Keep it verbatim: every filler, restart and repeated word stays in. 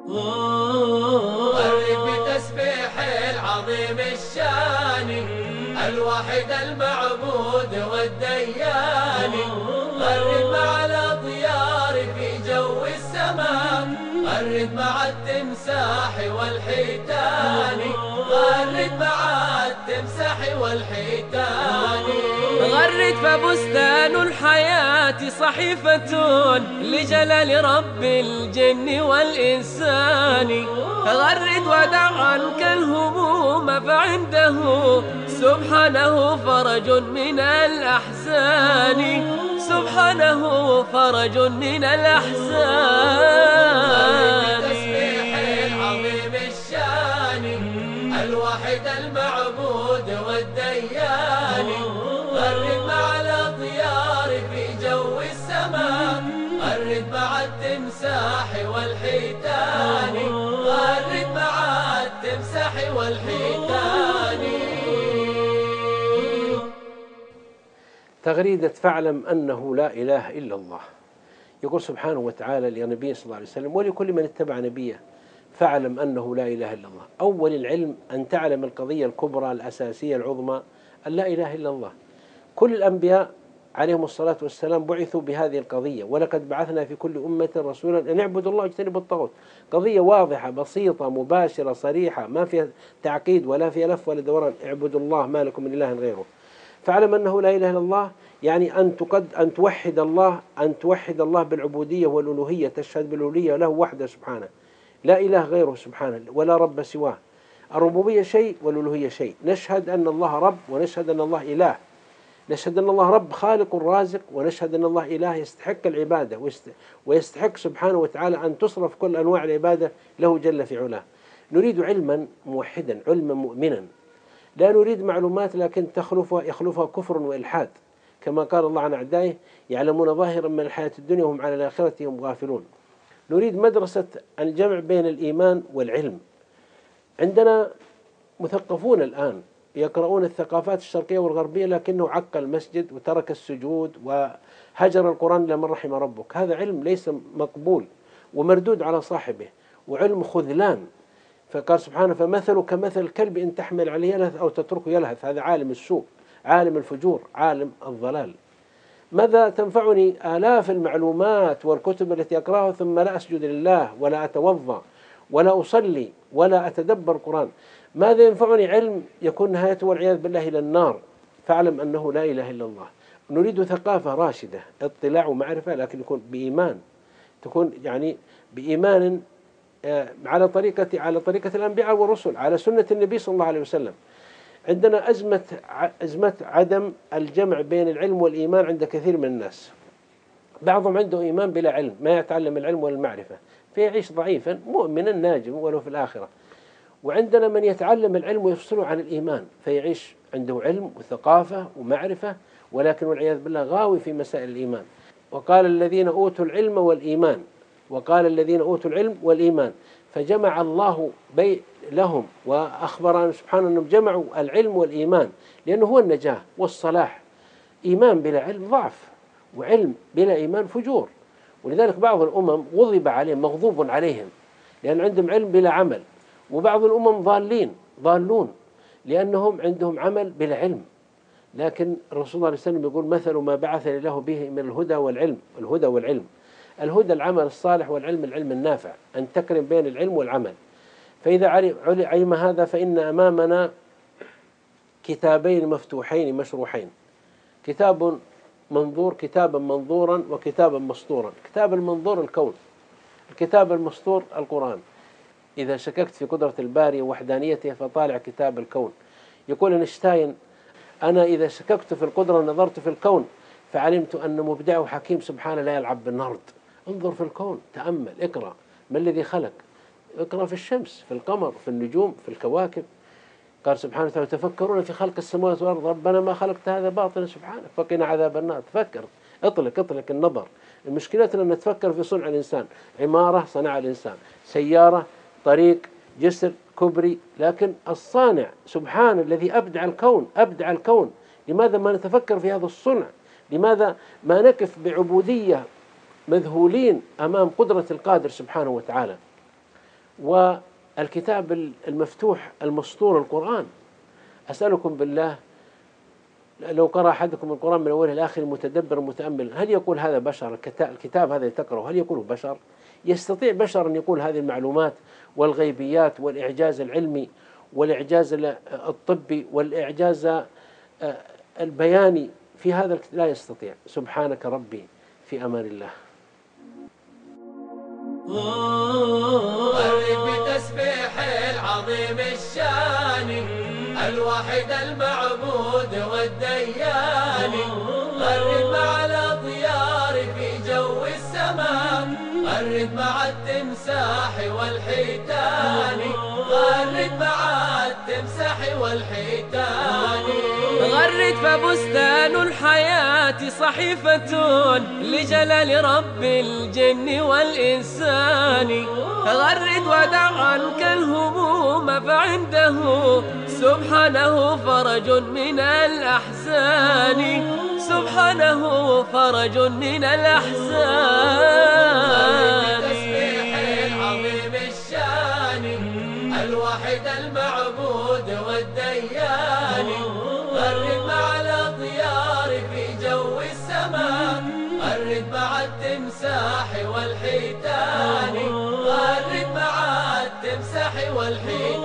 غرد بتسبيح العظيم الشان الواحد المعبود والديان، غرد مع الأطيار في جو السماء، غرد مع التمساح والحيتان، غرد مع التمساح والحيتان. غرد فبستان الحياة صحيفة لجلال رب الجن والإنسان، غرد ودع عنك الهموم فعنده سبحانه فرج من الأحزان، سبحانه فرج من الأحزان. بتسبيح العظيم الشان الواحد المعبود والديان، غرد مع الأطيار في جو السماء، غرد مع التمساح والحيتان، غرد مع التمساح والحيتان. تغريدة فاعلم أنه لا إله إلا الله. يقول سبحانه وتعالى لنبيه صلى الله عليه وسلم ولكل من اتبع نبيه: فاعلم أنه لا إله إلا الله. أول العلم أن تعلم القضية الكبرى الأساسية العظمى أن لا إله إلا الله. كل الأنبياء عليهم الصلاة والسلام بعثوا بهذه القضية: ولقد بعثنا في كل أمة رسولا أن يعبدوا الله واجتنبوا الطاغوت. قضية واضحة بسيطة مباشرة صريحة ما فيها تعقيد ولا فيها لف ولا دوران: اعبدوا الله ما لكم من إله غيره. فاعلم أنه لا إله إلا الله يعني أن تقد أن توحد الله، أن توحد الله بالعبودية والألوهية، تشهد بالألوهية له وحده سبحانه، لا إله غيره سبحانه ولا رب سواه. الربوبية شيء والألوهية شيء. نشهد أن الله رب ونشهد أن الله إله، نشهد أن الله رب خالق رازق، ونشهد أن الله إله يستحق العبادة ويستحق سبحانه وتعالى أن تصرف كل أنواع العبادة له جل في علاه. نريد علما موحدا، علما مؤمنا، لا نريد معلومات لكن تخلفها يخلفها كفر وإلحاد، كما قال الله عن أعدائه: يعلمون ظاهرا من الحياة الدنيا وهم على الآخرة هم غافلون. نريد مدرسة الجمع بين الإيمان والعلم. عندنا مثقفون الآن يقرؤون الثقافات الشرقية والغربية، لكنه عق المسجد وترك السجود وهجر القرآن إلا من رحم ربك. هذا علم ليس مقبول ومردود على صاحبه، وعلم خذلان. فقال سبحانه: فمثله كمثل الكلب إن تحمل عليه يلهث أو تتركه يلهث. هذا عالم السوء، عالم الفجور، عالم الضلال. ماذا تنفعني آلاف المعلومات والكتب التي أقرأها ثم لا أسجد لله ولا أتوضأ ولا أصلي ولا أتدبر القرآن؟ ماذا ينفعني علم يكون نهايته والعياذ بالله إلى النار؟ فاعلم أنه لا إله إلا الله. نريد ثقافة راشدة، اطلاع ومعرفة، لكن يكون بإيمان، تكون يعني بإيمان على طريقة على طريقة الأنبياء والرسل، على سنة النبي صلى الله عليه وسلم. عندنا أزمة أزمة عدم الجمع بين العلم والإيمان عند كثير من الناس. بعضهم عنده إيمان بلا علم، ما يتعلم العلم والمعرفة، فيعيش ضعيفا مؤمنا ناجم ولو في الآخرة. وعندنا من يتعلم العلم ويفصله عن الإيمان، فيعيش عنده علم وثقافة ومعرفة، ولكن والعياذ بالله غاوي في مسائل الإيمان. وقال الذين أوتوا العلم والإيمان، وقال الذين أوتوا العلم والإيمان، فجمع الله بي لهم وأخبر سبحانه أنهم جمعوا العلم والإيمان، لأنه هو النجاة والصلاح. إيمان بلا علم ضعف، وعلم بلا إيمان فجور. ولذلك بعض الأمم غضب عليهم، مغضوب عليهم، لأن عندهم علم بلا عمل. وبعض الأمم ضالين ضالون لأنهم عندهم عمل بلا علم. لكن الرسول صلى الله عليه وسلم يقول: مثل ما بعثني الله به من الهدى والعلم. الهدى والعلم، الهدى العمل الصالح، والعلم العلم النافع، أن تقرن بين العلم والعمل. فإذا علم هذا فإن أمامنا كتابين مفتوحين مشروحين: كتاب منظور، كتابا منظورا، وكتابا مسطورا. كتاب المنظور الكون، الكتاب المسطور القرآن. إذا شككت في قدرة الباري ووحدانيته فطالع كتاب الكون. يقول اينشتاين: أنا إذا شككت في القدرة نظرت في الكون فعلمت أن مبدعه حكيم سبحانه لا يلعب بالنرد. انظر في الكون، تأمل، اقرأ ما الذي خلق، اقرأ في الشمس، في القمر، في النجوم، في الكواكب. قال سبحانه وتعالى: تفكرون في خلق السماوات والأرض ربنا ما خلقت هذا باطلا سبحانك فقنا عذاب النار. تفكر، اطلق اطلق النظر. المشكلة أن نتفكر في صنع الإنسان. عمارة صنع الإنسان، سيارة، طريق، جسر، كبري، لكن الصانع سبحانه الذي أبدع الكون أبدع الكون. لماذا ما نتفكر في هذا الصنع؟ لماذا ما نقف بعبودية مذهولين أمام قدرة القادر سبحانه وتعالى؟ والكتاب المفتوح المسطور القرآن. أسألكم بالله لو قرأ أحدكم القرآن من أوله إلى آخره متدبر متأمل، هل يقول هذا بشر؟ الكتاب هذا تقرأه هل يقوله بشر؟ يستطيع بشر أن يقول هذه المعلومات والغيبيات والإعجاز العلمي والإعجاز الطبي والإعجاز البياني في هذا؟ لا يستطيع. سبحانك ربي، في أمان الله. قرب بتسبيح العظيم الشان الواحد المعبود والديان، قرب مع الأطيار في جو السماء، قرب مع التمساح والحيتان، قرب مع التمساح والحيتان. غرد فبستان الحياة صحيفة لجلال رب الجن والإنسان، غرد ودع عنك الهموم فعنده سبحانه فرج من الأحزان، سبحانه فرج من الأحزان. بتسبيح العظيم الشان الواحد المعبود والديان، قرب مع الأطيار في جو السماء، قرب مع التمساح والحيتان، قرب مع التمساح والحيتان.